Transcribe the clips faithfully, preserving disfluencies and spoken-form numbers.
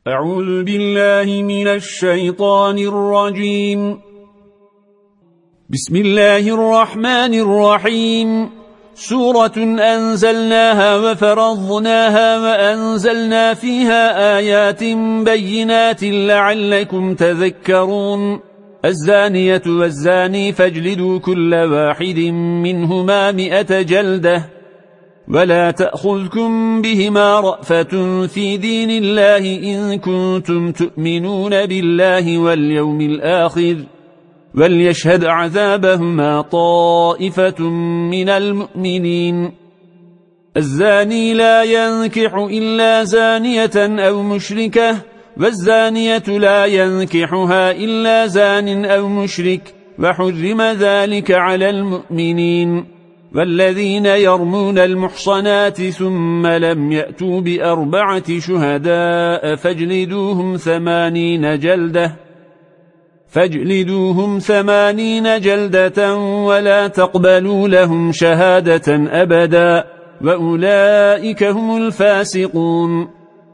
أعوذ بالله من الشيطان الرجيم. بسم الله الرحمن الرحيم. سورة أنزلناها وفرضناها وأنزلنا فيها آيات بينات لعلكم تذكرون. الزانية والزاني فاجلدوا كل واحد منهما مئة جلدة ولا تأخذكم بهما رأفة في دين الله إن كنتم تؤمنون بالله واليوم الآخر وليشهد عذابهما طائفة من المؤمنين. الزاني لا ينكح إلا زانية أو مشركة والزانية لا ينكحها إلا زان أو مشرك وحرم ذلك على المؤمنين. والذين يرمون المحصنات ثم لم يأتوا بأربعة شهداء فاجلدوهم ثمانين جلدة فاجلدوهم ثمانين جلدة ولا تقبلوا لهم شهادة أبدا وأولئك هم الفاسقون.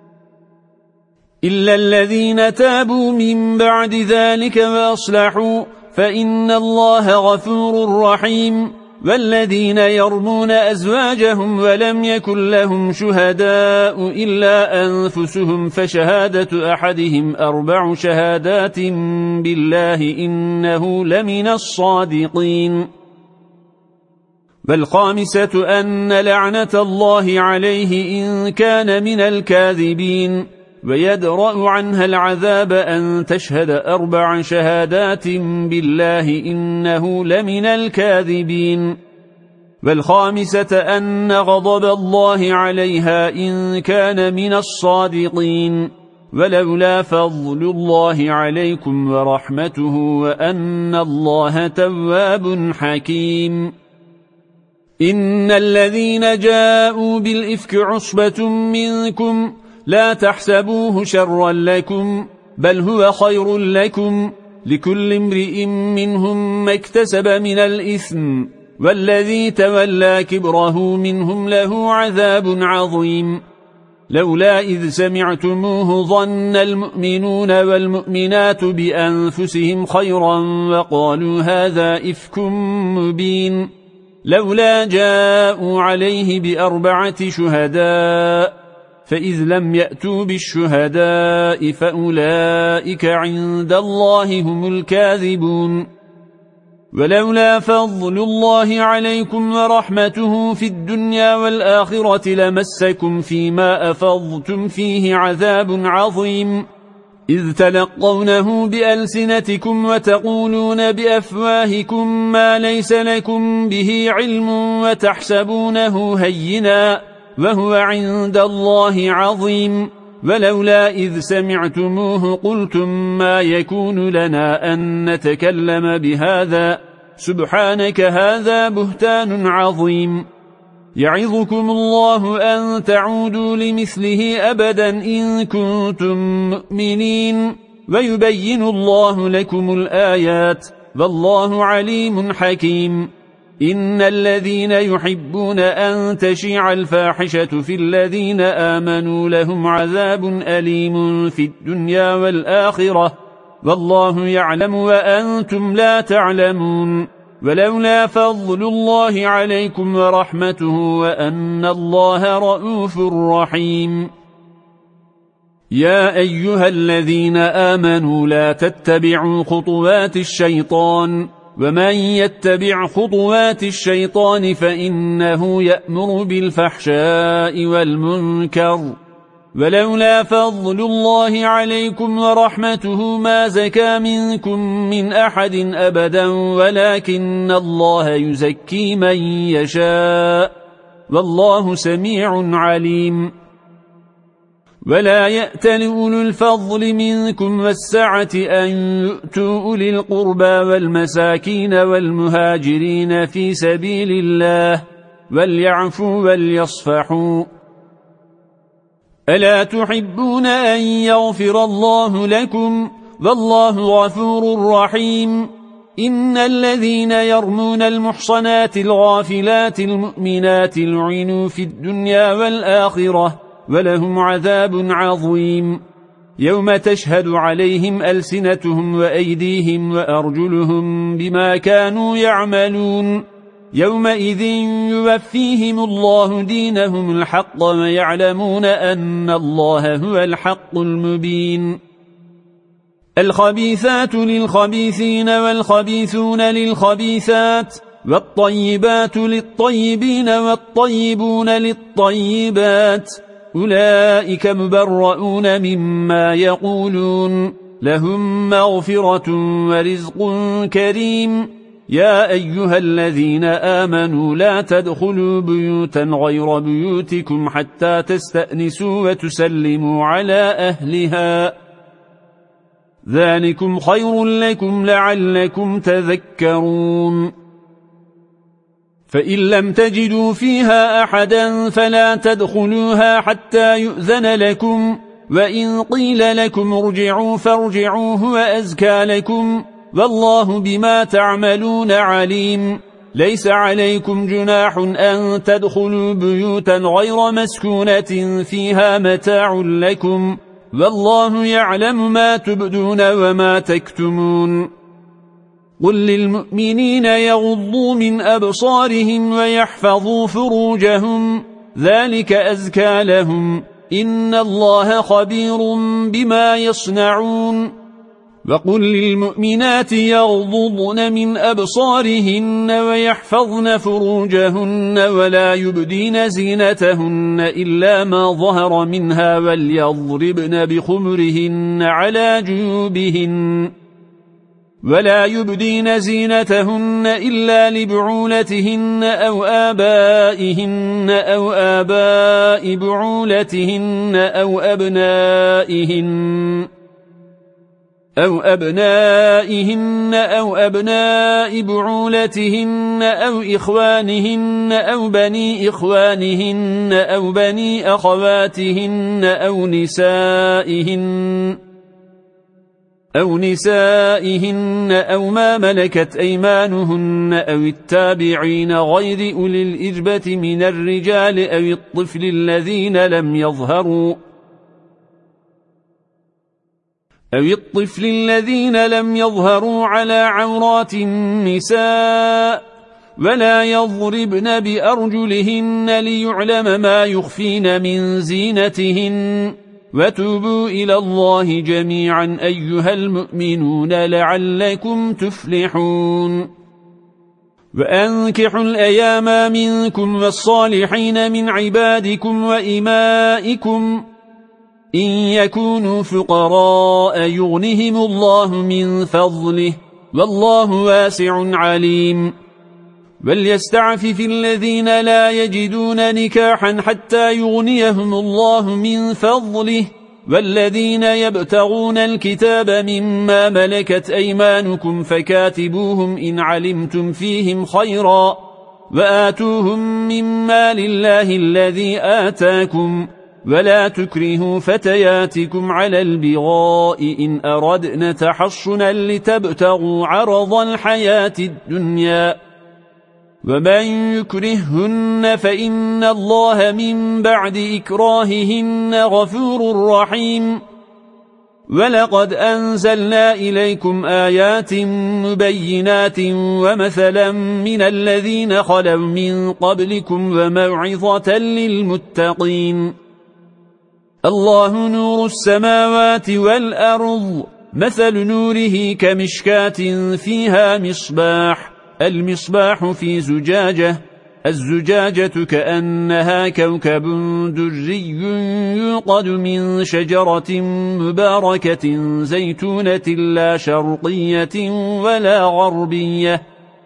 إلا الذين تابوا من بعد ذلك وأصلحوا فإن الله غفور رحيم. والذين يرمون أزواجهم ولم يكن لهم شهداء إلا أنفسهم فشهادة أحدهم أربع شهادات بالله إنه لمن الصادقين. والخامسة أن لعنة الله عليه إن كان من الكاذبين. ويدرأ عنها العذاب أن تشهد أربع شهادات بالله إنه لمن الكاذبين. والخامسة أن غضب الله عليها إن كان من الصادقين. ولولا فضل الله عليكم ورحمته وأن الله تواب حكيم. إن الذين جاءوا بالإفك عصبة منكم لا تحسبوه شرا لكم بل هو خير لكم لكل امرئ منهم ما اكتسب من الإثم والذي تولى كبره منهم له عذاب عظيم. لولا إذ سمعتموه ظن المؤمنون والمؤمنات بأنفسهم خيرا وقالوا هذا إفك مبين. لولا جاءوا عليه بأربعة شهداء فإذ لم يأتوا بالشهداء فأولئك عند الله هم الكاذبون. ولولا فضل الله عليكم ورحمته في الدنيا والآخرة لمسكم فيما أفضتم فيه عذاب عظيم. إذ تلقونه بألسنتكم وتقولون بأفواهكم ما ليس لكم به علم وتحسبونه هينا وهو عند الله عظيم. ولولا إذ سمعتموه قلتم ما يكون لنا أن نتكلم بهذا سبحانك هذا بهتان عظيم. يعظكم الله أن تعودوا لمثله أبدا إن كنتم مؤمنين ويبين الله لكم الآيات والله عليم حكيم. إن الذين يحبون أن تشيع الفاحشة في الذين آمنوا لهم عذاب أليم في الدنيا والآخرة والله يعلم وأنتم لا تعلمون. ولولا فضل الله عليكم ورحمته وأن الله رؤوف رحيم. يا أيها الذين آمنوا لا تتبعوا خطوات الشيطان ومن يتبع خطوات الشيطان فإنه يأمر بالفحشاء والمنكر. ولولا فضل الله عليكم ورحمته ما زكى منكم من أحد أبدا ولكن الله يزكي من يشاء والله سميع عليم. ولا يأتل أولو الفضل منكم والسعة أن يؤتوا أولي القربى والمساكين والمهاجرين في سبيل الله وليعفوا وليصفحوا. ألا تحبون أن يغفر الله لكم والله غفور رحيم. إن الذين يرمون المحصنات الغافلات المؤمنات لعنوا في الدنيا والآخرة ولهم عذاب عظيم. يوم تشهد عليهم ألسنتهم وأيديهم وأرجلهم بما كانوا يعملون يومئذ يوفيهم الله دينهم الحق ويعلمون أن الله هو الحق المبين. الخبيثات للخبيثين والخبيثون للخبيثات والطيبات للطيبين والطيبون للطيبات أولئك مبرؤون مما يقولون لهم مغفرة ورزق كريم. يا أيها الذين آمنوا لا تدخلوا بيوتا غير بيوتكم حتى تستأنسوا وتسلموا على أهلها ذلكم خير لكم لعلكم تذكرون. فإن لم تجدوا فيها أحدا فلا تدخلوها حتى يؤذن لكم وإن قيل لكم ارجعوا فارجعوا هو أزكى لكم والله بما تعملون عليم. ليس عليكم جناح أن تدخلوا بيوتا غير مسكونة فيها متاع لكم والله يعلم ما تبدون وما تكتمون. قل للمؤمنين يغضوا من أبصارهم ويحفظوا فروجهم ذلك أزكى لهم إن الله خبير بما يصنعون. وقل للمؤمنات يغضضن من أبصارهن ويحفظن فروجهن ولا يبدين زينتهن إلا ما ظهر منها وليضربن بخمرهن على جيوبهن ولا يبدين زينتهن إلا لبعولتهن أو آبائهن أو آباء بعولتهن أو أبنائهن أو أبنائهن أو أبناء بعولتهن أو إخوانهن أو بني إخوانهن أو بني أخواتهن أو نسائهن أو نسائهن أو ما ملكت أيمانهن أو التابعين غير أولي الإربة من الرجال أو الطفل الذين لم يظهروا أو الطفل الذين لم يظهروا على عورات النساء ولا يضربن بأرجلهن ليعلم ما يخفين من زينتهن وتوبوا إلى الله جميعا أيها المؤمنون لعلكم تفلحون. وأنكحوا الأيام منكم والصالحين من عبادكم وإمائكم إن يكونوا فقراء يغنهم الله من فضله والله واسع عليم. وليستعفف الذين لا يجدون نكاحا حتى يغنيهم الله من فضله والذين يبتغون الكتاب مما ملكت أيمانكم فكاتبوهم إن علمتم فيهم خيرا وآتوهم مما لله الذي آتاكم ولا تكرهوا فتياتكم على البغاء إن أردن تحصنا لتبتغوا عرض الحياة الدنيا ومن يكرههن فإن الله من بعد إكراههن غفور رحيم. ولقد أنزلنا إليكم آيات مبينات ومثلا من الذين خلوا من قبلكم وموعظة للمتقين. الله نور السماوات والأرض مثل نوره كمشكاة فيها مصباح المصباح في زجاجة الزجاجة كأنها كوكب دري يوقد من شجرة مباركة زيتونة لا شرقية ولا غربية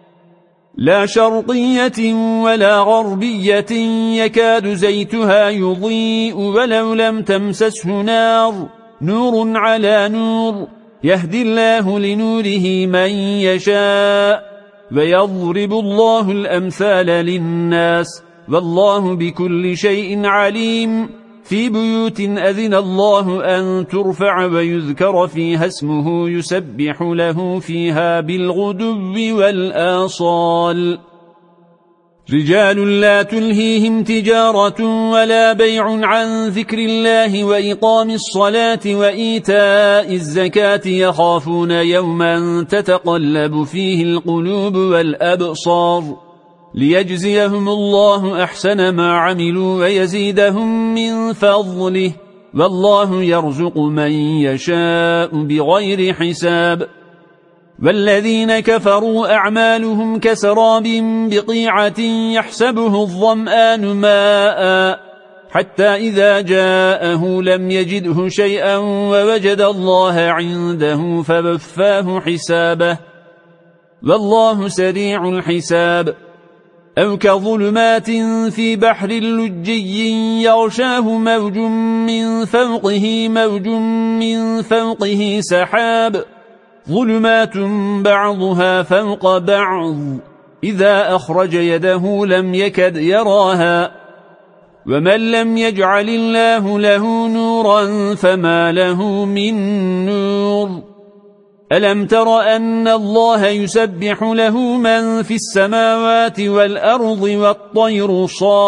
لا شرقية ولا غربية يكاد زيتها يضيء ولو لم تمسسه نار نور على نور يهدي الله لنوره من يشاء ويضرب الله الأمثال للناس والله بكل شيء عليم. في بيوت أذن الله أن ترفع ويذكر فيها اسمه يسبح له فيها بالغدو والآصال رجال لا تلهيهم تجارة ولا بيع عن ذكر الله وإقام الصلاة وإيتاء الزكاة يخافون يوما تتقلب فيه القلوب والأبصار ليجزيهم الله أحسن ما عملوا ويزيدهم من فضله والله يرزق من يشاء بغير حساب. والذين كفروا أعمالهم كسراب بقيعة يحسبه الظمآن ماء حتى إذا جاءه لم يجده شيئا ووجد الله عنده فوفاه حسابه والله سريع الحساب. أو كظلمات في بحر لجي يغشاه موج من فوقه موج من فوقه سحاب ظلمات بعضها فوق بعض إذا أخرج يده لم يكد يراها ومن لم يجعل الله له نورا فما له من نور. ألم تر أن الله يسبح له من في السماوات والأرض والطير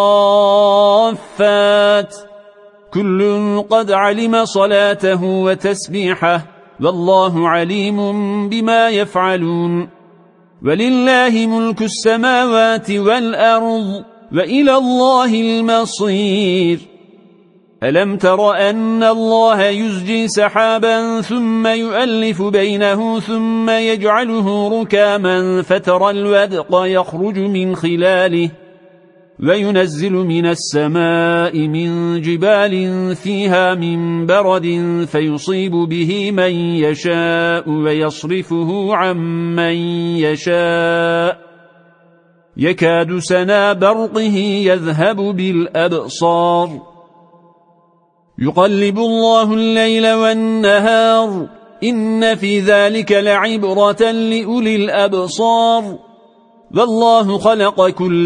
صافات كل قد علم صلاته وتسبيحه والله عليم بما يفعلون. ولله ملك السماوات والأرض وإلى الله المصير. ألم تر أن الله يزجي سحابا ثم يؤلف بينه ثم يجعله ركاما فترى الودق يخرج من خلاله وينزل من السماء من جبال فيها من برد فيصيب به من يشاء ويصرفه عن من يشاء يكاد سنا برقه يذهب بالأبصار يقلب الله الليل والنهار إن في ذلك لعبرة لأولي الأبصار. والله خلق كل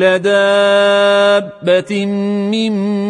دابة من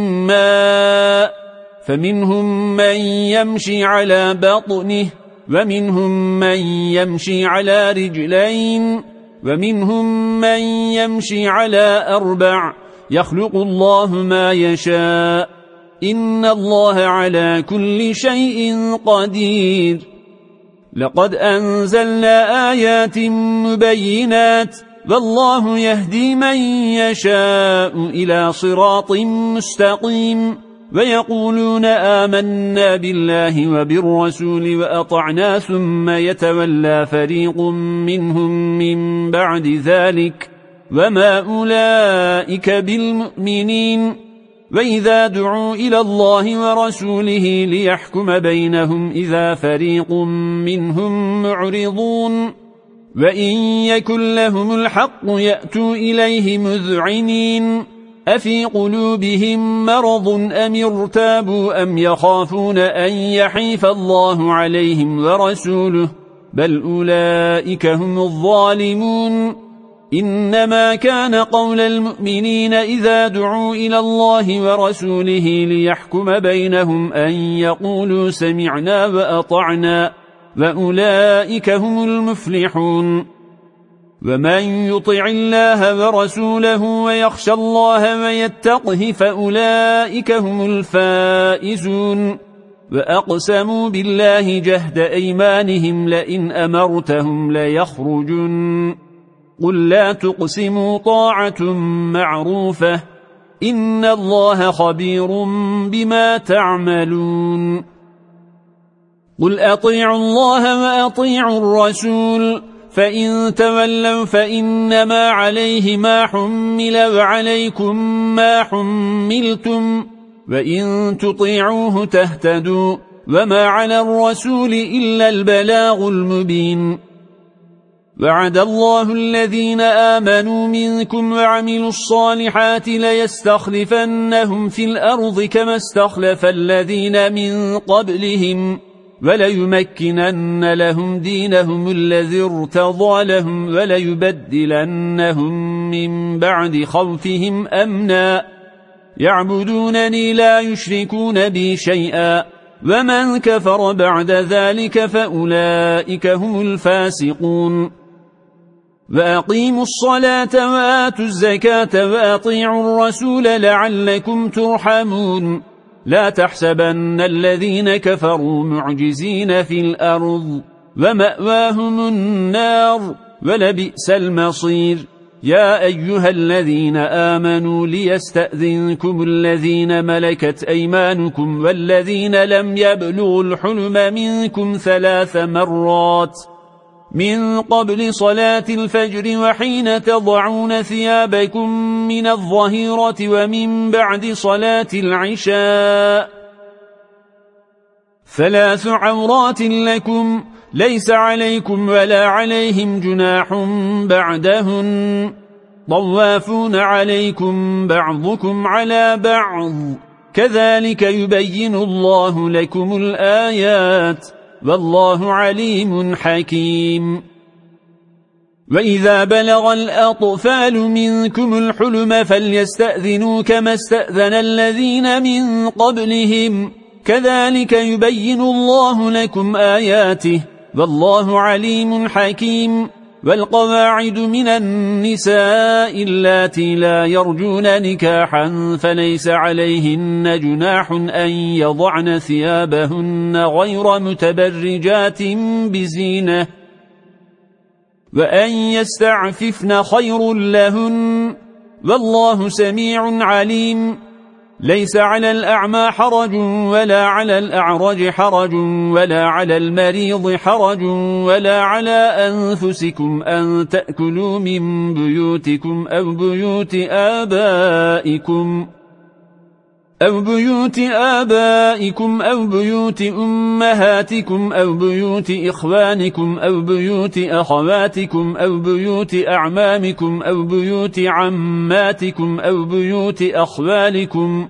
ماء فمنهم من يمشي على بطنه ومنهم من يمشي على رجلين ومنهم من يمشي على أربع يخلق الله ما يشاء إن الله على كل شيء قدير. لقد أنزلنا آيات مبينات والله يهدي من يشاء إلى صراط مستقيم ويقولون آمنا بالله وبالرسول وأطعنا ثم يتولى فريق منهم من بعد ذلك وما أولئك بالمؤمنين. وإذا دعوا إلى الله ورسوله ليحكم بينهم إذا فريق منهم معرضون وإن يكن لهم الحق يأتوا إليه مذعنين أفي قلوبهم مرض أم ارتابوا أم يخافون أن يحيف الله عليهم ورسوله بل أولئك هم الظالمون. إنما كان قول المؤمنين إذا دعوا إلى الله ورسوله ليحكم بينهم أن يقولوا سمعنا وأطعنا وأولئك هم المفلحون. ومن يطع الله ورسوله ويخشى الله ويتقه فأولئك هم الفائزون. وأقسموا بالله جهد أيمانهم لئن أمرتهم ليخرجن قل لا تقسموا طاعة معروفة إن الله خبير بما تعملون. قل أطيعوا الله وأطيعوا الرسول فإن تولوا فإنما عليه ما حمل وعليكم ما حملتم وإن تطيعوه تهتدوا وما على الرسول إلا البلاغ المبين. وعد الله الذين آمنوا منكم وعملوا الصالحات ليستخلفنهم في الأرض كما استخلف الذين من قبلهم وليمكنن لهم دينهم الذي ارتضى لهم وليبدلنهم من بعد خوفهم أمنا يعبدونني لا يشركون بي شيئا ومن كفر بعد ذلك فأولئك هم الفاسقون. وأقيموا الصلاة وآتوا الزكاة وأطيعوا الرسول لعلكم ترحمون لا تحسبن الذين كفروا معجزين في الأرض ومأواهم النار ولبئس المصير يا أيها الذين آمنوا ليستأذنكم الذين ملكت أيمانكم والذين لم يبلغوا الحلم منكم ثلاث مرات من قبل صلاة الفجر وحين تضعون ثيابكم من الظهيرة ومن بعد صلاة العشاء ثلاث عورات لكم ليس عليكم ولا عليهم جناح بعدهن طوافون عليكم بعضكم على بعض كذلك يبين الله لكم الآيات والله عليم حكيم وإذا بلغ الأطفال منكم الحلم فليستأذنوا كما استأذن الذين من قبلهم كذلك يبين الله لكم آياته والله عليم حكيم والقواعد من النساء اللاتي لا يرجون نكاحا فليس عليهن جناح أن يضعن ثيابهن غير متبرجات بزينة وأن يستعففن خير لهن والله سميع عليم ليس على الأعمى حرج ولا على الأعرج حرج ولا على المريض حرج ولا على أنفسكم أن تأكلوا من بيوتكم أو بيوت آبائكم أو بيوت آبائكم أو بيوت أمهاتكم أو بيوت إخوانكم أو بيوت أخواتكم أو بيوت أعمامكم أو بيوت عماتكم أو بيوت أخوالكم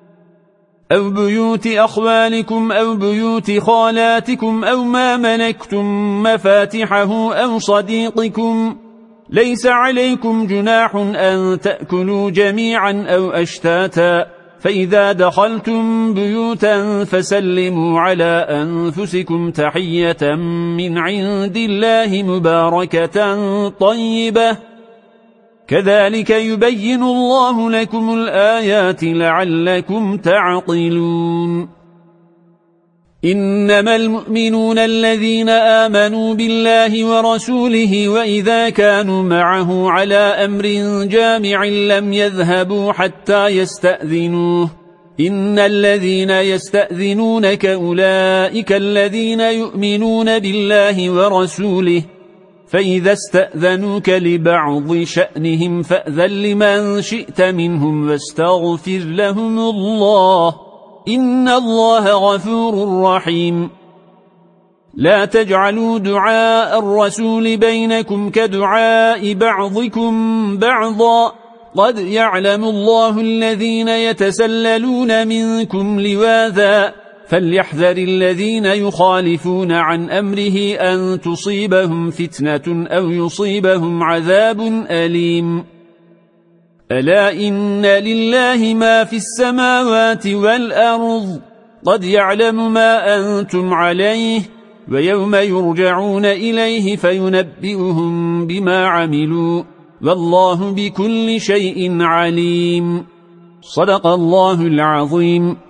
أو بيوت أخوالكم أو بيوت خالاتكم أو ما ملكتم مفاتحه أو صديقكم ليس عليكم جناح أن تأكلوا جميعا أو أشتاتا فإذا دخلتم بيوتا فسلموا على أنفسكم تحية من عند الله مباركة طيبة كذلك يبين الله لكم الآيات لعلكم تعقلون إنما المؤمنون الذين آمنوا بالله ورسوله وإذا كانوا معه على أمر جامع لم يذهبوا حتى يستأذنوه إن الذين يستأذنونك أولئك الذين يؤمنون بالله ورسوله فإذا استأذنوك لبعض شأنهم فأذن لمن شئت منهم واستغفر لهم الله إن الله غفور رحيم لا تجعلوا دعاء الرسول بينكم كدعاء بعضكم بعضا قد يعلم الله الذين يتسللون منكم لواذا فليحذر الذين يخالفون عن أمره أن تصيبهم فتنة أو يصيبهم عذاب أليم ألا إن لله ما في السماوات والأرض قد يعلم ما أنتم عليه ويوم يرجعون إليه فينبئهم بما عملوا والله بكل شيء عليم صدق الله العظيم.